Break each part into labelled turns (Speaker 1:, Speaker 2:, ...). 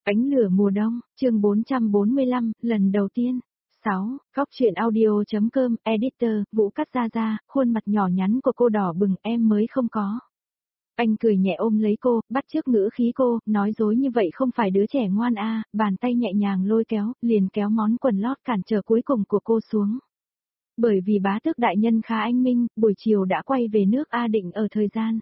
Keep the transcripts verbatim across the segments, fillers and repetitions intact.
Speaker 1: Ánh lửa mùa đông, chương bốn trăm bốn mươi lăm, lần đầu tiên. sáu. Góc truyện audio.com, editor, Vũ Cắt Gia Gia, khuôn mặt nhỏ nhắn của cô đỏ bừng, em mới không có. Anh cười nhẹ ôm lấy cô, bắt chước ngữ khí cô, nói dối như vậy không phải đứa trẻ ngoan a, bàn tay nhẹ nhàng lôi kéo, liền kéo món quần lót cản trở cuối cùng của cô xuống. Bởi vì bá tước đại nhân khá anh minh, buổi chiều đã quay về nước A định ở thời gian.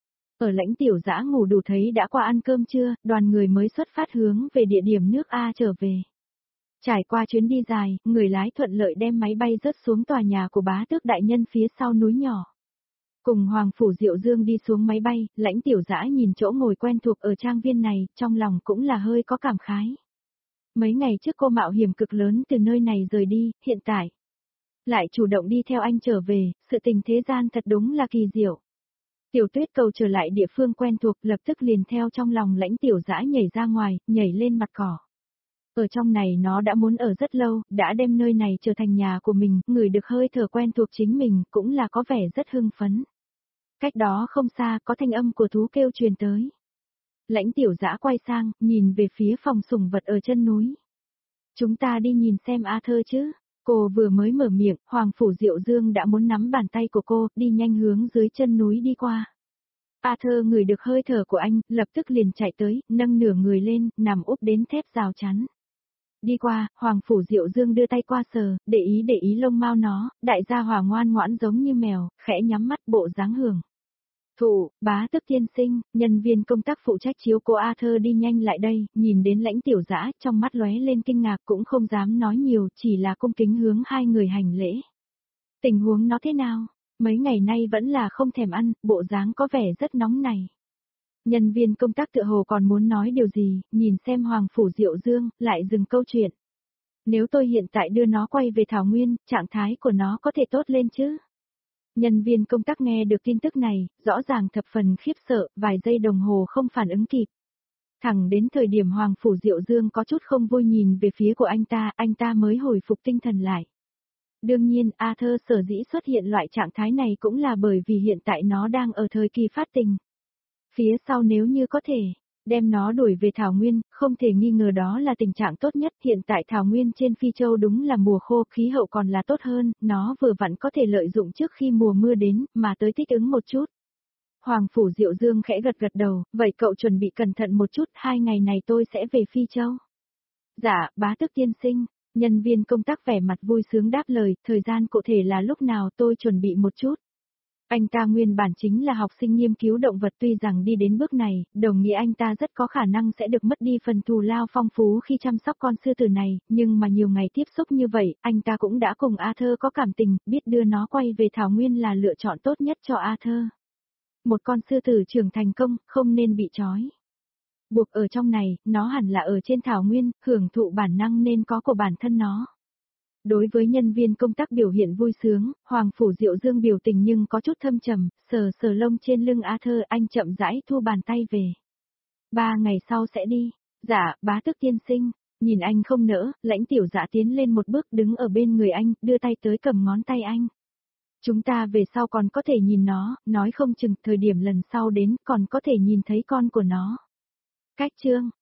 Speaker 1: Ở lãnh tiểu dã ngủ đủ thấy đã qua ăn cơm trưa, đoàn người mới xuất phát hướng về địa điểm nước A trở về. Trải qua chuyến đi dài, người lái thuận lợi đem máy bay rớt xuống tòa nhà của bá tước đại nhân phía sau núi nhỏ. Cùng Hoàng Phủ Diệu Dương đi xuống máy bay, lãnh tiểu dã nhìn chỗ ngồi quen thuộc ở trang viên này, trong lòng cũng là hơi có cảm khái. Mấy ngày trước cô mạo hiểm cực lớn từ nơi này rời đi, hiện tại lại chủ động đi theo anh trở về, sự tình thế gian thật đúng là kỳ diệu. Tiểu Tuyết Cầu trở lại địa phương quen thuộc, lập tức liền theo trong lòng lãnh tiểu dã nhảy ra ngoài, nhảy lên mặt cỏ. Ở trong này nó đã muốn ở rất lâu, đã đem nơi này trở thành nhà của mình, người được hơi thở quen thuộc chính mình, cũng là có vẻ rất hưng phấn. Cách đó không xa, có thanh âm của thú kêu truyền tới. Lãnh tiểu dã quay sang, nhìn về phía phòng sủng vật ở chân núi. Chúng ta đi nhìn xem A Thơ chứ. Cô vừa mới mở miệng, Hoàng Phủ Diệu Dương đã muốn nắm bàn tay của cô, đi nhanh hướng dưới chân núi đi qua. A Thơ ngửi được hơi thở của anh, lập tức liền chạy tới, nâng nửa người lên, nằm úp đến thép rào chắn. Đi qua, Hoàng Phủ Diệu Dương đưa tay qua sờ, để ý để ý lông mao nó, đại gia hòa ngoan ngoãn giống như mèo, khẽ nhắm mắt bộ dáng hưởng. Thụ, bá tước tiên sinh, nhân viên công tác phụ trách chiếu cô A Thơ đi nhanh lại đây, nhìn đến lãnh tiểu dã, trong mắt lóe lên kinh ngạc cũng không dám nói nhiều, chỉ là cung kính hướng hai người hành lễ. Tình huống nó thế nào? Mấy ngày nay vẫn là không thèm ăn, bộ dáng có vẻ rất nóng này. Nhân viên công tác tựa hồ còn muốn nói điều gì, nhìn xem Hoàng Phủ Diệu Dương, lại dừng câu chuyện. Nếu tôi hiện tại đưa nó quay về Thảo Nguyên, trạng thái của nó có thể tốt lên chứ? Nhân viên công tác nghe được tin tức này, rõ ràng thập phần khiếp sợ, vài giây đồng hồ không phản ứng kịp. Thẳng đến thời điểm Hoàng Phủ Diệu Dương có chút không vui nhìn về phía của anh ta, anh ta mới hồi phục tinh thần lại. Đương nhiên, A Thơ sở dĩ xuất hiện loại trạng thái này cũng là bởi vì hiện tại nó đang ở thời kỳ phát tình. Phía sau nếu như có thể đem nó đuổi về Thảo Nguyên, không thể nghi ngờ đó là tình trạng tốt nhất. Hiện tại Thảo Nguyên trên Phi Châu đúng là mùa khô, khí hậu còn là tốt hơn, nó vừa vặn có thể lợi dụng trước khi mùa mưa đến, mà tới thích ứng một chút. Hoàng Phủ Diệu Dương khẽ gật gật đầu, vậy cậu chuẩn bị cẩn thận một chút, hai ngày này tôi sẽ về Phi Châu. Dạ, bá tước tiên sinh, nhân viên công tác vẻ mặt vui sướng đáp lời, thời gian cụ thể là lúc nào tôi chuẩn bị một chút. Anh ta nguyên bản chính là học sinh nghiên cứu động vật, tuy rằng đi đến bước này, đồng nghĩa anh ta rất có khả năng sẽ được mất đi phần thù lao phong phú khi chăm sóc con sư tử này, nhưng mà nhiều ngày tiếp xúc như vậy, anh ta cũng đã cùng A Thơ có cảm tình, biết đưa nó quay về Thảo Nguyên là lựa chọn tốt nhất cho A Thơ. Một con sư tử trưởng thành công, không nên bị trói buộc ở trong này, nó hẳn là ở trên Thảo Nguyên, hưởng thụ bản năng nên có của bản thân nó. Đối với nhân viên công tác biểu hiện vui sướng, Hoàng Phủ Diệu Dương biểu tình nhưng có chút thâm trầm, sờ sờ lông trên lưng A Thơ, anh chậm rãi thu bàn tay về. Ba ngày sau sẽ đi. Dạ, bá tước tiên sinh. Nhìn anh không nỡ, lãnh tiểu dã tiến lên một bước đứng ở bên người anh, đưa tay tới cầm ngón tay anh. Chúng ta về sau còn có thể nhìn nó, nói không chừng thời điểm lần sau đến còn có thể nhìn thấy con của nó. Cách chương,